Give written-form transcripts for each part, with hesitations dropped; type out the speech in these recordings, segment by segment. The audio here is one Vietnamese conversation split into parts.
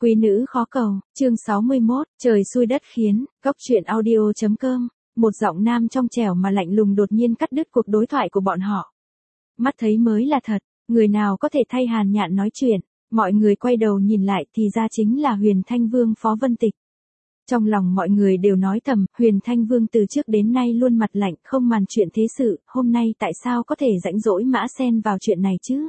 Quý nữ khó cầu, chương 61, trời xui đất khiến, góc truyện audio.com, một giọng nam trong trẻo mà lạnh lùng đột nhiên cắt đứt cuộc đối thoại của bọn họ. Mắt thấy mới là thật, người nào có thể thay Hàn Nhạn nói chuyện, mọi người quay đầu nhìn lại thì ra chính là Huyền Thanh Vương Phó Vân Tịch. Trong lòng mọi người đều nói thầm, Huyền Thanh Vương từ trước đến nay luôn mặt lạnh không màn chuyện thế sự, hôm nay tại sao có thể rãnh rỗi mã xen vào chuyện này chứ?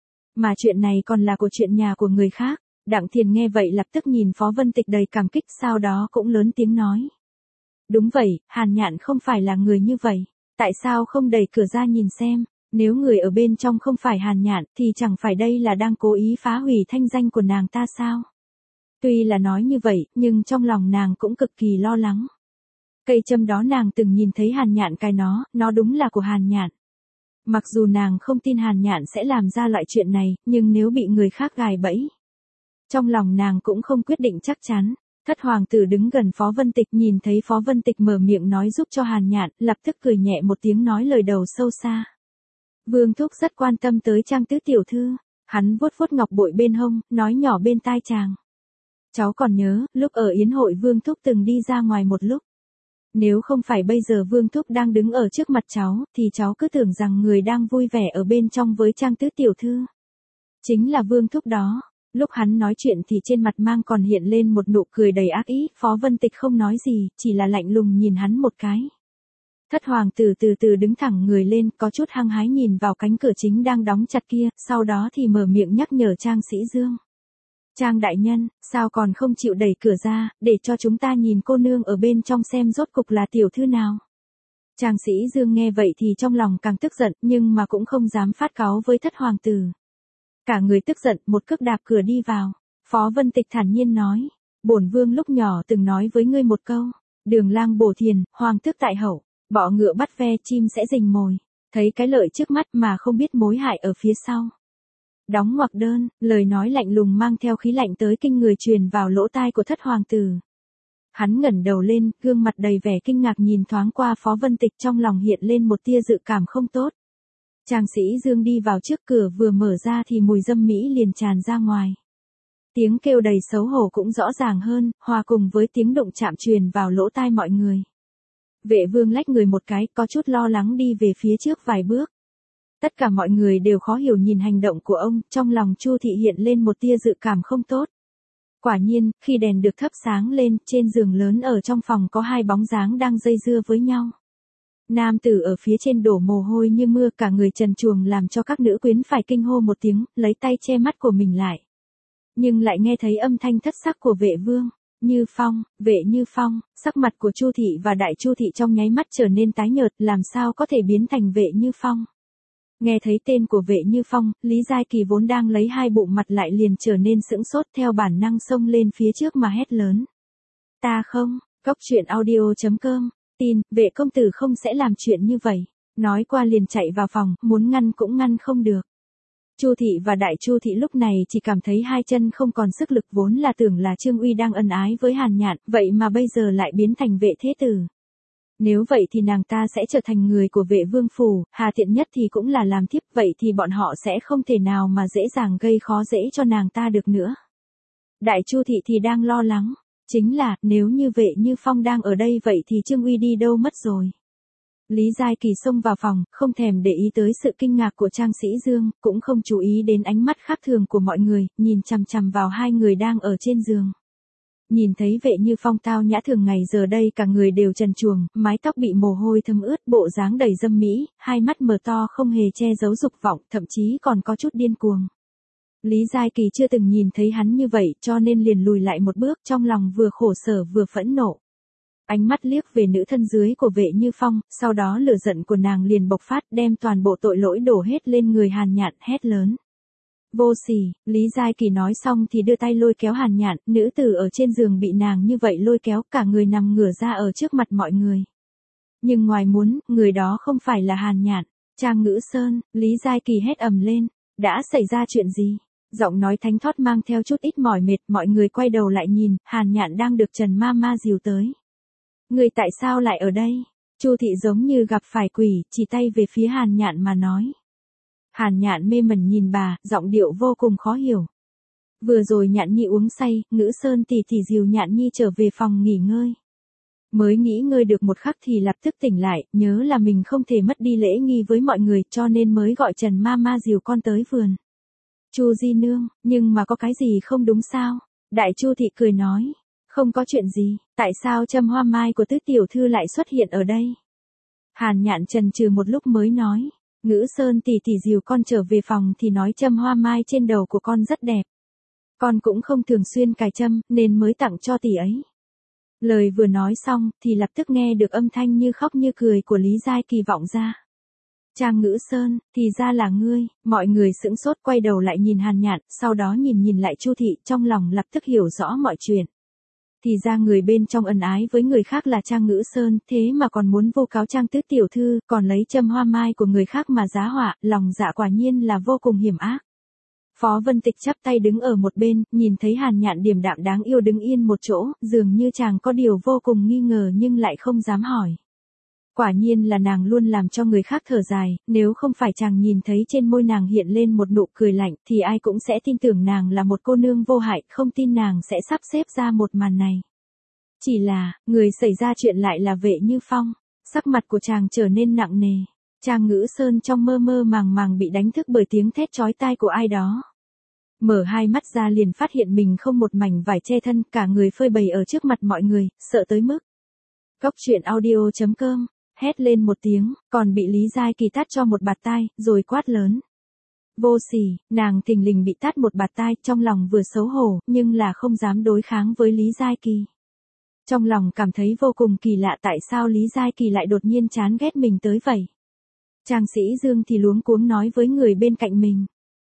Mà chuyện này còn là của chuyện nhà của người khác. Đặng Thiền nghe vậy lập tức nhìn Phó Vân Tịch đầy cảm kích, sau đó cũng lớn tiếng nói. Đúng vậy, Hàn Nhạn không phải là người như vậy. Tại sao không đẩy cửa ra nhìn xem, nếu người ở bên trong không phải Hàn Nhạn thì chẳng phải đây là đang cố ý phá hủy thanh danh của nàng ta sao? Tuy là nói như vậy, nhưng trong lòng nàng cũng cực kỳ lo lắng. Cây châm đó nàng từng nhìn thấy Hàn Nhạn cài nó đúng là của Hàn Nhạn. Mặc dù nàng không tin Hàn Nhạn sẽ làm ra loại chuyện này, nhưng nếu bị người khác gài bẫy, trong lòng nàng cũng không quyết định chắc chắn. Thất hoàng tử đứng gần Phó Vân Tịch, nhìn thấy Phó Vân Tịch mở miệng nói giúp cho Hàn Nhạn, lập tức cười nhẹ một tiếng nói lời đầu sâu xa. Vương thúc rất quan tâm tới Trang tứ tiểu thư, hắn vuốt vuốt ngọc bội bên hông, nói nhỏ bên tai chàng. Cháu còn nhớ, lúc ở yến hội Vương thúc từng đi ra ngoài một lúc. Nếu không phải bây giờ Vương thúc đang đứng ở trước mặt cháu, thì cháu cứ tưởng rằng người đang vui vẻ ở bên trong với Trang tứ tiểu thư chính là Vương thúc đó. Lúc hắn nói chuyện thì trên mặt mang còn hiện lên một nụ cười đầy ác ý, Phó Vân Tịch không nói gì, chỉ là lạnh lùng nhìn hắn một cái. Thất hoàng tử từ từ đứng thẳng người lên, có chút hăng hái nhìn vào cánh cửa chính đang đóng chặt kia, sau đó thì mở miệng nhắc nhở Trang Sĩ Dương. Trang đại nhân, sao còn không chịu đẩy cửa ra, để cho chúng ta nhìn cô nương ở bên trong xem rốt cục là tiểu thư nào. Trang Sĩ Dương nghe vậy thì trong lòng càng tức giận, nhưng mà cũng không dám phát cáu với thất hoàng tử. Cả người tức giận, một cước đạp cửa đi vào. Phó Vân Tịch thản nhiên nói, bổn vương lúc nhỏ từng nói với ngươi một câu, đường lang bổ thiền, hoàng tước tại hậu, bọ ngựa bắt ve, chim sẽ rình mồi, thấy cái lợi trước mắt mà không biết mối hại ở phía sau. Đóng ngoặc đơn, lời nói lạnh lùng mang theo khí lạnh tới kinh người truyền vào lỗ tai của thất hoàng tử. Hắn ngẩng đầu lên, gương mặt đầy vẻ kinh ngạc nhìn thoáng qua Phó Vân Tịch, trong lòng hiện lên một tia dự cảm không tốt. Trang Sĩ Dương đi vào trước cửa vừa mở ra thì mùi dâm mỹ liền tràn ra ngoài. Tiếng kêu đầy xấu hổ cũng rõ ràng hơn, hòa cùng với tiếng động chạm truyền vào lỗ tai mọi người. Vệ Vương lách người một cái, có chút lo lắng đi về phía trước vài bước. Tất cả mọi người đều khó hiểu nhìn hành động của ông, trong lòng Chu thị hiện lên một tia dự cảm không tốt. Quả nhiên, khi đèn được thắp sáng lên, trên giường lớn ở trong phòng có hai bóng dáng đang dây dưa với nhau. Nam tử ở phía trên đổ mồ hôi như mưa, cả người trần truồng làm cho các nữ quyến phải kinh hô một tiếng, lấy tay che mắt của mình lại. Nhưng lại nghe thấy âm thanh thất sắc của Vệ Vương. Như Phong, Vệ Như Phong, sắc mặt của Chu thị và Đại Chu thị trong nháy mắt trở nên tái nhợt, làm sao có thể biến thành Vệ Như Phong. Nghe thấy tên của Vệ Như Phong, Lý Giai Kỳ vốn đang lấy hai bụng mặt lại liền trở nên sững sốt, theo bản năng xông lên phía trước mà hét lớn. Ta không, góc truyện audio.com. Tin, Vệ công tử không sẽ làm chuyện như vậy. Nói qua liền chạy vào phòng, muốn ngăn cũng ngăn không được. Chu thị và Đại Chu thị lúc này chỉ cảm thấy hai chân không còn sức lực, vốn là tưởng là Trương Uy đang ân ái với Hàn Nhạn, vậy mà bây giờ lại biến thành Vệ thế tử. Nếu vậy thì nàng ta sẽ trở thành người của Vệ vương phủ, hà tiện nhất thì cũng là làm thiếp, vậy thì bọn họ sẽ không thể nào mà dễ dàng gây khó dễ cho nàng ta được nữa. Đại Chu thị thì đang lo lắng. Chính là, nếu như Vệ Như Phong đang ở đây vậy thì Trương Uy đi đâu mất rồi. Lý Giai Kỳ xông vào phòng, không thèm để ý tới sự kinh ngạc của Trang Sĩ Dương, cũng không chú ý đến ánh mắt khác thường của mọi người, nhìn chằm chằm vào hai người đang ở trên giường. Nhìn thấy Vệ Như Phong tao nhã thường ngày giờ đây cả người đều trần truồng, mái tóc bị mồ hôi thấm ướt, bộ dáng đầy dâm mỹ, hai mắt mở to không hề che giấu dục vọng, thậm chí còn có chút điên cuồng. Lý Giai Kỳ chưa từng nhìn thấy hắn như vậy, cho nên liền lùi lại một bước, trong lòng vừa khổ sở vừa phẫn nộ. Ánh mắt liếc về nữ thân dưới của Vệ Như Phong, sau đó lửa giận của nàng liền bộc phát, đem toàn bộ tội lỗi đổ hết lên người Hàn Nhạn, hét lớn. Vô sỉ, Lý Giai Kỳ nói xong thì đưa tay lôi kéo Hàn Nhạn, nữ tử ở trên giường bị nàng như vậy lôi kéo, cả người nằm ngửa ra ở trước mặt mọi người. Nhưng ngoài muốn, người đó không phải là Hàn Nhạn. Trang Ngữ Sơn, Lý Giai Kỳ hét ầm lên. Đã xảy ra chuyện gì? Giọng nói thánh thót mang theo chút ít mỏi mệt, mọi người quay đầu lại nhìn, Hàn Nhạn đang được Trần Ma Ma dìu tới. Người tại sao lại ở đây? Chu thị giống như gặp phải quỷ, chỉ tay về phía Hàn Nhạn mà nói. Hàn Nhạn mê mẩn nhìn bà, giọng điệu vô cùng khó hiểu. Vừa rồi Nhạn Nhi uống say, Ngữ Sơn tỷ tỷ dìu Nhạn Nhi trở về phòng nghỉ ngơi. Mới nghỉ ngơi được một khắc thì lập tức tỉnh lại, nhớ là mình không thể mất đi lễ nghi với mọi người cho nên mới gọi Trần Mama dìu con tới vườn. Chu Di Nương, nhưng mà có cái gì không đúng sao? Đại Chu thị cười nói. Không có chuyện gì, tại sao châm hoa mai của tứ tiểu thư lại xuất hiện ở đây? Hàn Nhạn chần chừ một lúc mới nói. Ngữ Sơn tỷ tỷ dìu con trở về phòng thì nói châm hoa mai trên đầu của con rất đẹp. Con cũng không thường xuyên cài châm nên mới tặng cho tỷ ấy. Lời vừa nói xong thì lập tức nghe được âm thanh như khóc như cười của Lý Giai Kỳ vọng ra. Trang Ngữ Sơn, thì ra là ngươi, mọi người sững sốt quay đầu lại nhìn Hàn Nhạn, sau đó nhìn lại Chu thị, trong lòng lập tức hiểu rõ mọi chuyện. Thì ra người bên trong ân ái với người khác là Trang Ngữ Sơn, thế mà còn muốn vô cáo Trang tứ tiểu thư, còn lấy châm hoa mai của người khác mà giá họa, lòng dạ quả nhiên là vô cùng hiểm ác. Phó Vân Tịch chắp tay đứng ở một bên, nhìn thấy Hàn Nhạn điềm đạm đáng yêu đứng yên một chỗ, dường như chàng có điều vô cùng nghi ngờ nhưng lại không dám hỏi. Quả nhiên là nàng luôn làm cho người khác thở dài, nếu không phải chàng nhìn thấy trên môi nàng hiện lên một nụ cười lạnh thì ai cũng sẽ tin tưởng nàng là một cô nương vô hại, không tin nàng sẽ sắp xếp ra một màn này. Chỉ là, người xảy ra chuyện lại là Vệ Như Phong, sắc mặt của chàng trở nên nặng nề. Trang Ngữ Sơn trong mơ mơ màng màng bị đánh thức bởi tiếng thét chói tai của ai đó. Mở hai mắt ra liền phát hiện mình không một mảnh vải che thân, cả người phơi bày ở trước mặt mọi người, sợ tới mức. Cốc truyện audio.com, hét lên một tiếng, còn bị Lý Giai Kỳ tát cho một bạt tai, rồi quát lớn. Vô sỉ, nàng thình lình bị tát một bạt tai, trong lòng vừa xấu hổ, nhưng là không dám đối kháng với Lý Giai Kỳ. Trong lòng cảm thấy vô cùng kỳ lạ tại sao Lý Giai Kỳ lại đột nhiên chán ghét mình tới vậy. Trang Sĩ Dương thì luống cuống nói với người bên cạnh mình.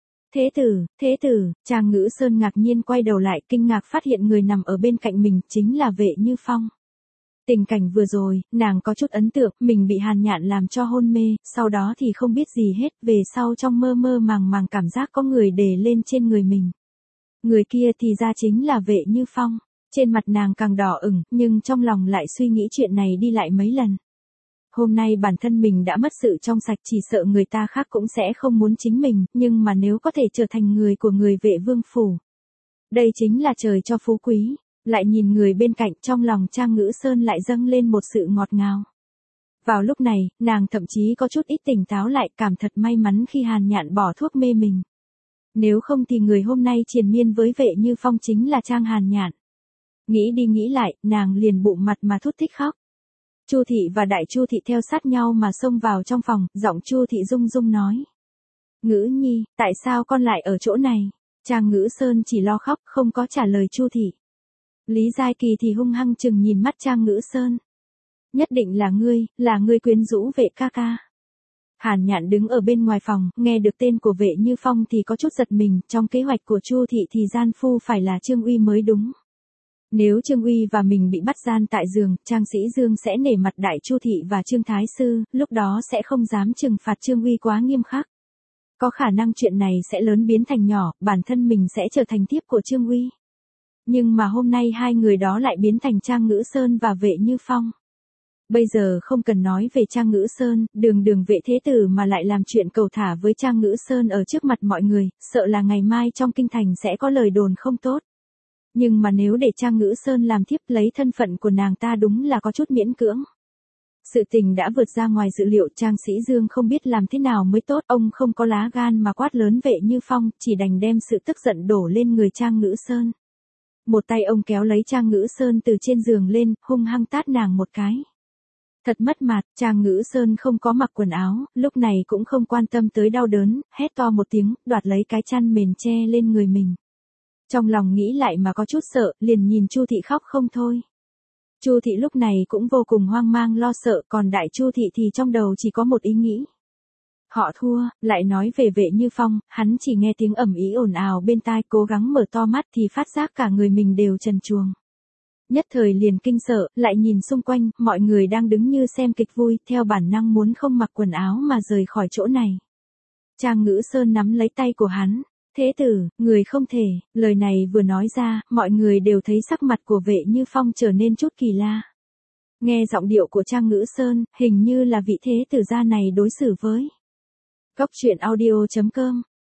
Thế tử, Trang Ngữ Sơn ngạc nhiên quay đầu lại kinh ngạc phát hiện người nằm ở bên cạnh mình chính là Vệ Như Phong. Tình cảnh vừa rồi, nàng có chút ấn tượng, mình bị Hàn Nhạn làm cho hôn mê, sau đó thì không biết gì hết, về sau trong mơ mơ màng màng cảm giác có người đè lên trên người mình. Người kia thì ra chính là Vệ Như Phong, trên mặt nàng càng đỏ ửng, nhưng trong lòng lại suy nghĩ chuyện này đi lại mấy lần. Hôm nay bản thân mình đã mất sự trong sạch chỉ sợ người ta khác cũng sẽ không muốn chính mình, nhưng mà nếu có thể trở thành người của người Vệ vương phủ. Đây chính là trời cho phú quý. Lại nhìn người bên cạnh trong lòng Trang Ngữ Sơn lại dâng lên một sự ngọt ngào. Vào lúc này, nàng thậm chí có chút ít tỉnh táo lại cảm thật may mắn khi Hàn Nhạn bỏ thuốc mê mình. Nếu không thì người hôm nay triền miên với Vệ Như Phong chính là Trang Hàn Nhạn. Nghĩ đi nghĩ lại, nàng liền bụng mặt mà thút thít khóc. Chu thị và Đại Chu thị theo sát nhau mà xông vào trong phòng, giọng Chu thị rung rung nói. Ngữ Nhi, tại sao con lại ở chỗ này? Trang Ngữ Sơn chỉ lo khóc, không có trả lời Chu thị. Lý Giai Kỳ thì hung hăng chừng nhìn mắt Trang Ngữ Sơn. Nhất định là ngươi quyến rũ Vệ ca ca. Hàn Nhạn đứng ở bên ngoài phòng, nghe được tên của Vệ Như Phong thì có chút giật mình, trong kế hoạch của Chu thị thì gian phu phải là Trương Uy mới đúng. Nếu Trương Uy và mình bị bắt gian tại giường, Trang Sĩ Dương sẽ nể mặt Đại Chu thị và Trương Thái sư, lúc đó sẽ không dám trừng phạt Trương Uy quá nghiêm khắc. Có khả năng chuyện này sẽ lớn biến thành nhỏ, bản thân mình sẽ trở thành thiếp của Trương Uy. Nhưng mà hôm nay hai người đó lại biến thành Trang Ngữ Sơn và Vệ Như Phong. Bây giờ không cần nói về Trang Ngữ Sơn, đường Vệ thế tử mà lại làm chuyện cầu thả với Trang Ngữ Sơn ở trước mặt mọi người, sợ là ngày mai trong kinh thành sẽ có lời đồn không tốt. Nhưng mà nếu để Trang Ngữ Sơn làm thiếp lấy thân phận của nàng ta đúng là có chút miễn cưỡng. Sự tình đã vượt ra ngoài dự liệu, Trang Sĩ Dương không biết làm thế nào mới tốt, ông không có lá gan mà quát lớn Vệ Như Phong, chỉ đành đem sự tức giận đổ lên người Trang Ngữ Sơn. Một tay ông kéo lấy Trang Ngữ Sơn từ trên giường lên, hung hăng tát nàng một cái. Thật mất mặt, Trang Ngữ Sơn không có mặc quần áo, lúc này cũng không quan tâm tới đau đớn, hét to một tiếng, đoạt lấy cái chăn mền che lên người mình. Trong lòng nghĩ lại mà có chút sợ, liền nhìn Chu thị khóc không thôi. Chu thị lúc này cũng vô cùng hoang mang lo sợ, còn Đại Chu thị thì trong đầu chỉ có một ý nghĩ. Họ thua, lại nói về Vệ Như Phong, hắn chỉ nghe tiếng ầm ĩ ồn ào bên tai, cố gắng mở to mắt thì phát giác cả người mình đều trần truồng. Nhất thời liền kinh sợ, lại nhìn xung quanh, mọi người đang đứng như xem kịch vui, theo bản năng muốn không mặc quần áo mà rời khỏi chỗ này. Trang Ngữ Sơn nắm lấy tay của hắn. Thế tử, người không thể, lời này vừa nói ra, mọi người đều thấy sắc mặt của Vệ Như Phong trở nên chút kỳ lạ. Nghe giọng điệu của Trang Ngữ Sơn, hình như là vị thế tử gia này đối xử với. Cốc truyện audio.com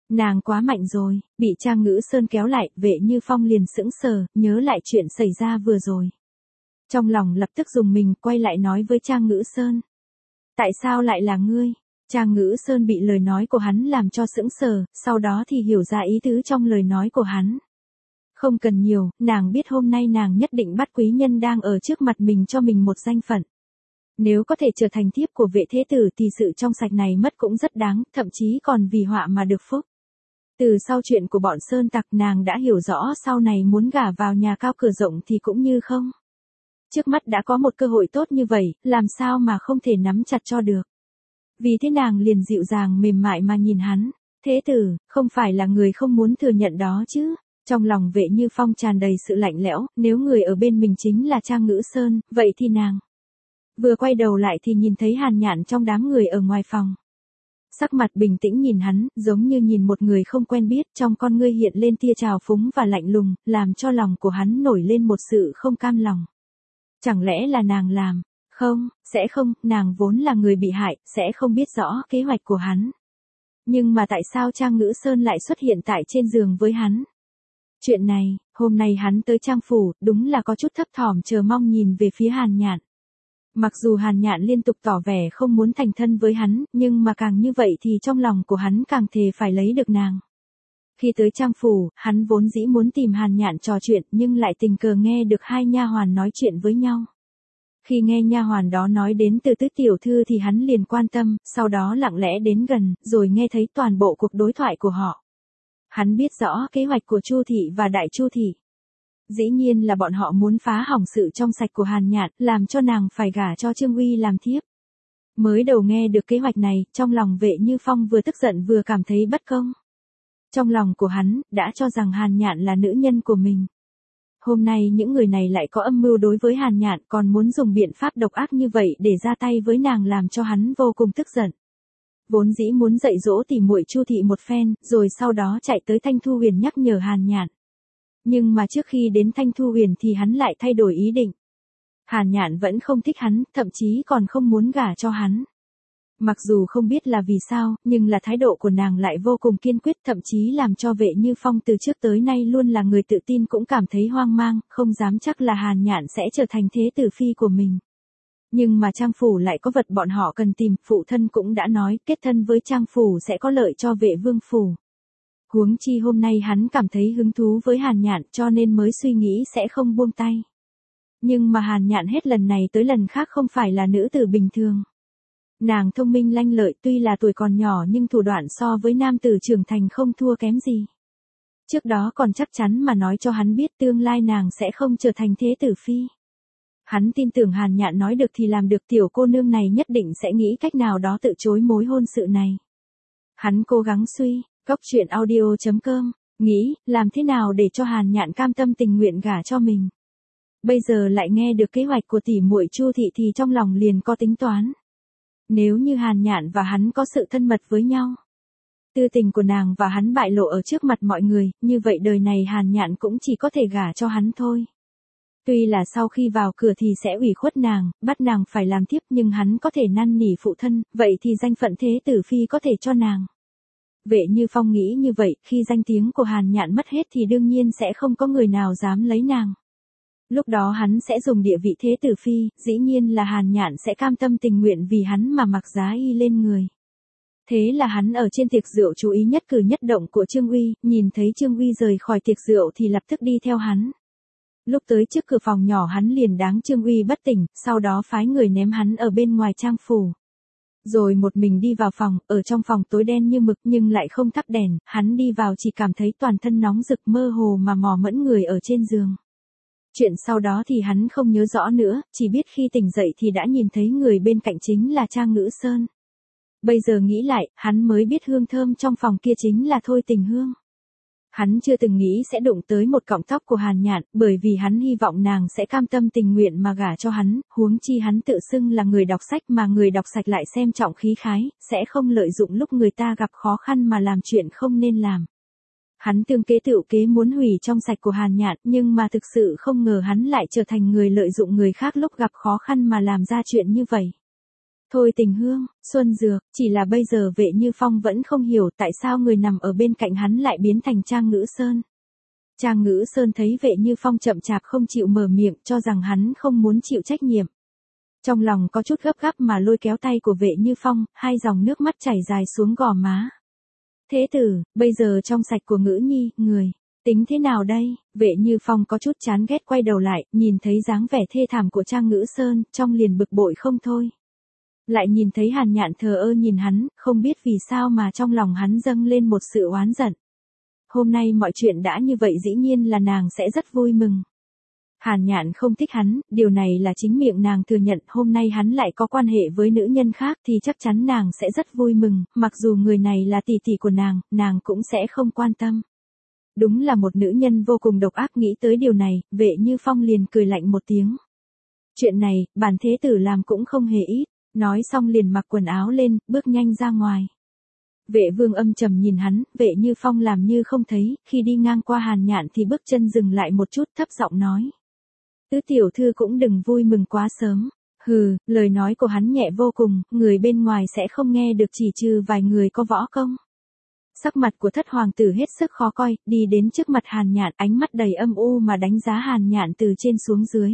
Nàng quá mạnh rồi, bị Trang Ngữ Sơn kéo lại, Vệ Như Phong liền sững sờ, nhớ lại chuyện xảy ra vừa rồi. Trong lòng lập tức dùng mình, quay lại nói với Trang Ngữ Sơn. Tại sao lại là ngươi? Trang Ngữ Sơn bị lời nói của hắn làm cho sững sờ, sau đó thì hiểu ra ý tứ trong lời nói của hắn. Không cần nhiều, nàng biết hôm nay nàng nhất định bắt quý nhân đang ở trước mặt mình cho mình một danh phận. Nếu có thể trở thành thiếp của Vệ thế tử thì sự trong sạch này mất cũng rất đáng, thậm chí còn vì họa mà được phúc. Từ sau chuyện của bọn Sơn Tặc nàng đã hiểu rõ sau này muốn gả vào nhà cao cửa rộng thì cũng như không. Trước mắt đã có một cơ hội tốt như vậy, làm sao mà không thể nắm chặt cho được. Vì thế nàng liền dịu dàng mềm mại mà nhìn hắn. Thế tử, không phải là người không muốn thừa nhận đó chứ. Trong lòng Vệ Như Phong tràn đầy sự lạnh lẽo, nếu người ở bên mình chính là Trang Ngữ Sơn, vậy thì nàng. Vừa quay đầu lại thì nhìn thấy Hàn Nhạn trong đám người ở ngoài phòng. Sắc mặt bình tĩnh nhìn hắn, giống như nhìn một người không quen biết, trong con ngươi hiện lên tia trào phúng và lạnh lùng, làm cho lòng của hắn nổi lên một sự không cam lòng. Chẳng lẽ là nàng làm? Không, sẽ không, nàng vốn là người bị hại, sẽ không biết rõ kế hoạch của hắn. Nhưng mà tại sao Trang Ngữ Sơn lại xuất hiện tại trên giường với hắn? Chuyện này, hôm nay hắn tới Trang phủ, đúng là có chút thấp thỏm chờ mong nhìn về phía Hàn Nhạn. Mặc dù Hàn Nhạn liên tục tỏ vẻ không muốn thành thân với hắn, nhưng mà càng như vậy thì trong lòng của hắn càng thề phải lấy được nàng. Khi tới Trang phủ, hắn vốn dĩ muốn tìm Hàn Nhạn trò chuyện nhưng lại tình cờ nghe được hai nha hoàn nói chuyện với nhau. Khi nghe nha hoàn đó nói đến từ Tứ tiểu thư thì hắn liền quan tâm, sau đó lặng lẽ đến gần, rồi nghe thấy toàn bộ cuộc đối thoại của họ. Hắn biết rõ kế hoạch của Chu thị và Đại Chu thị. Dĩ nhiên là bọn họ muốn phá hỏng sự trong sạch của Hàn Nhạn, làm cho nàng phải gả cho Trương Uy làm thiếp. Mới đầu nghe được kế hoạch này, trong lòng Vệ Như Phong vừa tức giận vừa cảm thấy bất công. Trong lòng của hắn, đã cho rằng Hàn Nhạn là nữ nhân của mình. Hôm nay những người này lại có âm mưu đối với Hàn Nhạn, còn muốn dùng biện pháp độc ác như vậy để ra tay với nàng, làm cho hắn vô cùng tức giận. Vốn dĩ muốn dạy dỗ tỉ muội Chu thị một phen, rồi sau đó chạy tới Thanh Thu Huyền nhắc nhở Hàn Nhạn. Nhưng mà trước khi đến Thanh Thu Huyền thì hắn lại thay đổi ý định. Hàn Nhạn vẫn không thích hắn, thậm chí còn không muốn gả cho hắn. Mặc dù không biết là vì sao, nhưng là thái độ của nàng lại vô cùng kiên quyết, thậm chí làm cho Vệ Như Phong từ trước tới nay luôn là người tự tin cũng cảm thấy hoang mang, không dám chắc là Hàn Nhạn sẽ trở thành thế tử phi của mình. Nhưng mà Trang phủ lại có vật bọn họ cần tìm, phụ thân cũng đã nói, kết thân với Trang phủ sẽ có lợi cho Vệ vương phủ. Huống chi hôm nay hắn cảm thấy hứng thú với Hàn Nhạn cho nên mới suy nghĩ sẽ không buông tay. Nhưng mà Hàn Nhạn hết lần này tới lần khác không phải là nữ tử bình thường. Nàng thông minh lanh lợi, tuy là tuổi còn nhỏ nhưng thủ đoạn so với nam tử trưởng thành không thua kém gì. Trước đó còn chắc chắn mà nói cho hắn biết tương lai nàng sẽ không trở thành thế tử phi. Hắn tin tưởng Hàn Nhạn nói được thì làm được, tiểu cô nương này nhất định sẽ nghĩ cách nào đó từ chối mối hôn sự này. Hắn cố gắng suy, goctruyện.audio.com, nghĩ, làm thế nào để cho Hàn Nhạn cam tâm tình nguyện gả cho mình. Bây giờ lại nghe được kế hoạch của tỷ muội Chu thị thì trong lòng liền có tính toán. Nếu như Hàn Nhạn và hắn có sự thân mật với nhau, tư tình của nàng và hắn bại lộ ở trước mặt mọi người, như vậy đời này Hàn Nhạn cũng chỉ có thể gả cho hắn thôi. Tuy là sau khi vào cửa thì sẽ ủy khuất nàng, bắt nàng phải làm thiếp, nhưng hắn có thể năn nỉ phụ thân, vậy thì danh phận thế tử phi có thể cho nàng. Vệ Như Phong nghĩ như vậy, khi danh tiếng của Hàn Nhạn mất hết thì đương nhiên sẽ không có người nào dám lấy nàng. Lúc đó hắn sẽ dùng địa vị thế tử phi, dĩ nhiên là Hàn Nhạn sẽ cam tâm tình nguyện vì hắn mà mặc giá y lên người. Thế là hắn ở trên tiệc rượu chú ý nhất cử nhất động của Trương Uy, nhìn thấy Trương Uy rời khỏi tiệc rượu thì lập tức đi theo hắn. Lúc tới trước cửa phòng nhỏ hắn liền đáng Trương Uy bất tỉnh, sau đó phái người ném hắn ở bên ngoài Trang phủ. Rồi một mình đi vào phòng, ở trong phòng tối đen như mực nhưng lại không thắp đèn, hắn đi vào chỉ cảm thấy toàn thân nóng rực mơ hồ mà mò mẫm người ở trên giường. Chuyện sau đó thì hắn không nhớ rõ nữa, chỉ biết khi tỉnh dậy thì đã nhìn thấy người bên cạnh chính là Trang Ngữ Sơn. Bây giờ nghĩ lại, hắn mới biết hương thơm trong phòng kia chính là Thôi Tình Hương. Hắn chưa từng nghĩ sẽ đụng tới một cọng tóc của Hàn Nhạn, bởi vì hắn hy vọng nàng sẽ cam tâm tình nguyện mà gả cho hắn, huống chi hắn tự xưng là người đọc sách mà người đọc sạch lại xem trọng khí khái, sẽ không lợi dụng lúc người ta gặp khó khăn mà làm chuyện không nên làm. Hắn tương kế tựu kế muốn hủy trong sạch của Hàn Nhạn, nhưng mà thực sự không ngờ hắn lại trở thành người lợi dụng người khác lúc gặp khó khăn mà làm ra chuyện như vậy. Thôi Tình Hương, Xuân Dược, chỉ là bây giờ Vệ Như Phong vẫn không hiểu tại sao người nằm ở bên cạnh hắn lại biến thành Trang Ngữ Sơn. Trang Ngữ Sơn thấy Vệ Như Phong chậm chạp không chịu mở miệng, cho rằng hắn không muốn chịu trách nhiệm. Trong lòng có chút gấp gáp mà lôi kéo tay của Vệ Như Phong, hai dòng nước mắt chảy dài xuống gò má. Thế tử, bây giờ trong sạch của Ngữ Nhi, người, tính thế nào đây? Vệ Như Phong có chút chán ghét quay đầu lại, nhìn thấy dáng vẻ thê thảm của Trang Ngữ Sơn, trong liền bực bội không thôi. Lại nhìn thấy Hàn Nhạn thờ ơ nhìn hắn, không biết vì sao mà trong lòng hắn dâng lên một sự oán giận. Hôm nay mọi chuyện đã như vậy dĩ nhiên là nàng sẽ rất vui mừng. Hàn Nhạn không thích hắn, điều này là chính miệng nàng thừa nhận, hôm nay hắn lại có quan hệ với nữ nhân khác thì chắc chắn nàng sẽ rất vui mừng, mặc dù người này là tỷ tỷ của nàng cũng sẽ không quan tâm. Đúng là một nữ nhân vô cùng độc ác, nghĩ tới điều này, Vệ Như Phong liền cười lạnh một tiếng. Chuyện này, bản thế tử làm cũng không hề ít, nói xong liền mặc quần áo lên, bước nhanh ra ngoài. Vệ Vương âm trầm nhìn hắn, Vệ Như Phong làm như không thấy, khi đi ngang qua Hàn Nhạn thì bước chân dừng lại một chút, thấp giọng nói. Tứ tiểu thư cũng đừng vui mừng quá sớm. Hừ, lời nói của hắn nhẹ vô cùng, người bên ngoài sẽ không nghe được chỉ trừ vài người có võ công. Sắc mặt của thất hoàng tử hết sức khó coi, đi đến trước mặt Hàn Nhạn, ánh mắt đầy âm u mà đánh giá Hàn Nhạn từ trên xuống dưới.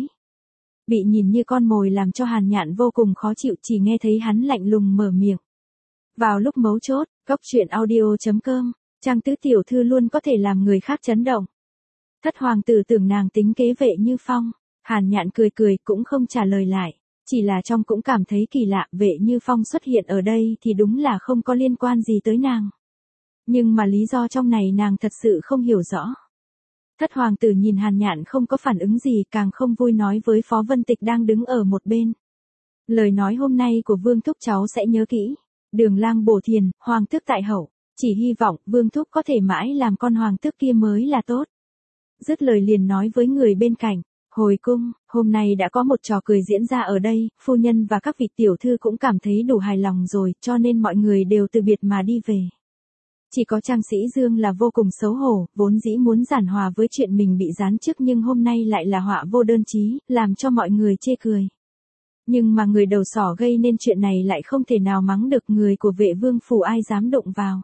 Bị nhìn như con mồi làm cho Hàn Nhạn vô cùng khó chịu, chỉ nghe thấy hắn lạnh lùng mở miệng. Vào lúc mấu chốt, cóc truyện audio.com, Trang tứ tiểu thư luôn có thể làm người khác chấn động. Thất hoàng tử tưởng nàng tính kế Vệ Như Phong. Hàn Nhạn cười cười cũng không trả lời lại, chỉ là trong cũng cảm thấy kỳ lạ, Vệ Như Phong xuất hiện ở đây thì đúng là không có liên quan gì tới nàng. Nhưng mà lý do trong này nàng thật sự không hiểu rõ. Thất hoàng tử nhìn Hàn Nhạn không có phản ứng gì, càng không vui nói với Phó Vân Tịch đang đứng ở một bên. Lời nói hôm nay của Vương Thúc cháu sẽ nhớ kỹ. Đường Lang bổ thiền, hoàng tước tại hậu, chỉ hy vọng Vương Thúc có thể mãi làm con hoàng tước kia mới là tốt. Dứt lời liền nói với người bên cạnh. Hồi cung, hôm nay đã có một trò cười diễn ra ở đây, phu nhân và các vị tiểu thư cũng cảm thấy đủ hài lòng rồi, cho nên mọi người đều từ biệt mà đi về. Chỉ có Trang Sĩ Dương là vô cùng xấu hổ, vốn dĩ muốn giảng hòa với chuyện mình bị gián chức nhưng hôm nay lại là họa vô đơn chí, làm cho mọi người chê cười. Nhưng mà người đầu sỏ gây nên chuyện này lại không thể nào mắng được, người của Vệ Vương phủ ai dám động vào.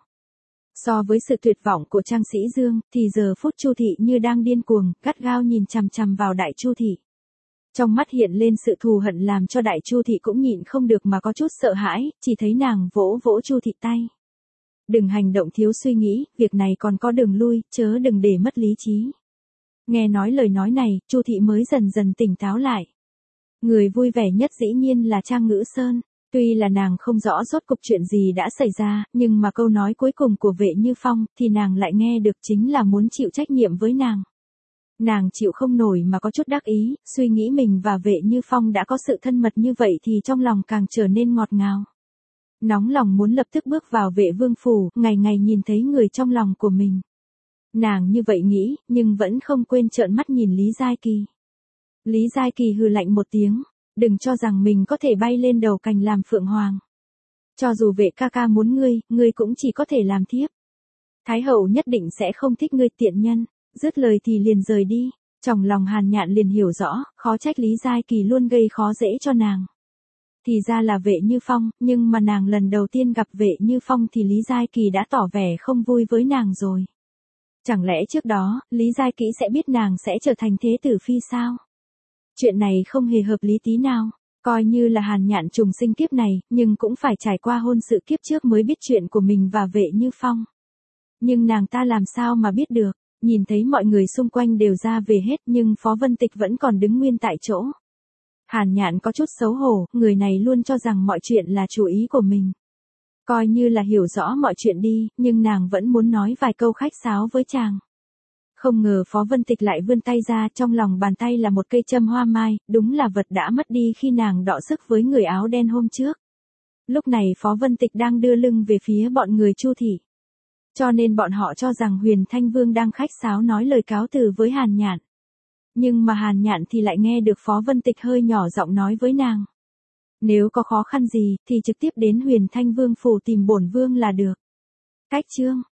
So với sự tuyệt vọng của Trang Sĩ Dương, thì giờ phút Chu thị như đang điên cuồng, gắt gao nhìn chằm chằm vào Đại Chu thị. Trong mắt hiện lên sự thù hận làm cho Đại Chu thị cũng nhịn không được mà có chút sợ hãi, chỉ thấy nàng vỗ vỗ Chu thị tay. Đừng hành động thiếu suy nghĩ, việc này còn có đường lui, chớ đừng để mất lý trí. Nghe nói lời nói này, Chu thị mới dần dần tỉnh táo lại. Người vui vẻ nhất dĩ nhiên là Trang Ngữ Sơn. Tuy là nàng không rõ rốt cuộc chuyện gì đã xảy ra, nhưng mà câu nói cuối cùng của Vệ Như Phong thì nàng lại nghe được, chính là muốn chịu trách nhiệm với nàng. Nàng chịu không nổi mà có chút đắc ý, suy nghĩ mình và Vệ Như Phong đã có sự thân mật như vậy thì trong lòng càng trở nên ngọt ngào. Nóng lòng muốn lập tức bước vào Vệ Vương phủ, ngày ngày nhìn thấy người trong lòng của mình. Nàng như vậy nghĩ, nhưng vẫn không quên trợn mắt nhìn Lý Giai Kỳ. Lý Giai Kỳ hừ lạnh một tiếng. Đừng cho rằng mình có thể bay lên đầu cành làm phượng hoàng. Cho dù Vệ ca ca muốn ngươi cũng chỉ có thể làm thiếp. Thái hậu nhất định sẽ không thích ngươi tiện nhân. Dứt lời thì liền rời đi. Trong lòng Hàn Nhạn liền hiểu rõ, khó trách Lý Giai Kỳ luôn gây khó dễ cho nàng. Thì ra là Vệ Như Phong, nhưng mà nàng lần đầu tiên gặp Vệ Như Phong thì Lý Giai Kỳ đã tỏ vẻ không vui với nàng rồi. Chẳng lẽ trước đó, Lý Giai Kỳ sẽ biết nàng sẽ trở thành thế tử phi sao? Chuyện này không hề hợp lý tí nào, coi như là Hàn Nhạn trùng sinh kiếp này, nhưng cũng phải trải qua hôn sự kiếp trước mới biết chuyện của mình và Vệ Như Phong. Nhưng nàng ta làm sao mà biết được, nhìn thấy mọi người xung quanh đều ra về hết nhưng Phó Vân Tịch vẫn còn đứng nguyên tại chỗ. Hàn Nhạn có chút xấu hổ, người này luôn cho rằng mọi chuyện là chủ ý của mình. Coi như là hiểu rõ mọi chuyện đi, nhưng nàng vẫn muốn nói vài câu khách sáo với chàng. Không ngờ Phó Vân Tịch lại vươn tay ra, trong lòng bàn tay là một cây châm hoa mai, đúng là vật đã mất đi khi nàng đọ sức với người áo đen hôm trước. Lúc này Phó Vân Tịch đang đưa lưng về phía bọn người Chu thị. Cho nên bọn họ cho rằng Huyền Thanh Vương đang khách sáo nói lời cáo từ với Hàn Nhạn. Nhưng mà Hàn Nhạn thì lại nghe được Phó Vân Tịch hơi nhỏ giọng nói với nàng. Nếu có khó khăn gì, thì trực tiếp đến Huyền Thanh Vương phủ tìm bổn vương là được. Cách chương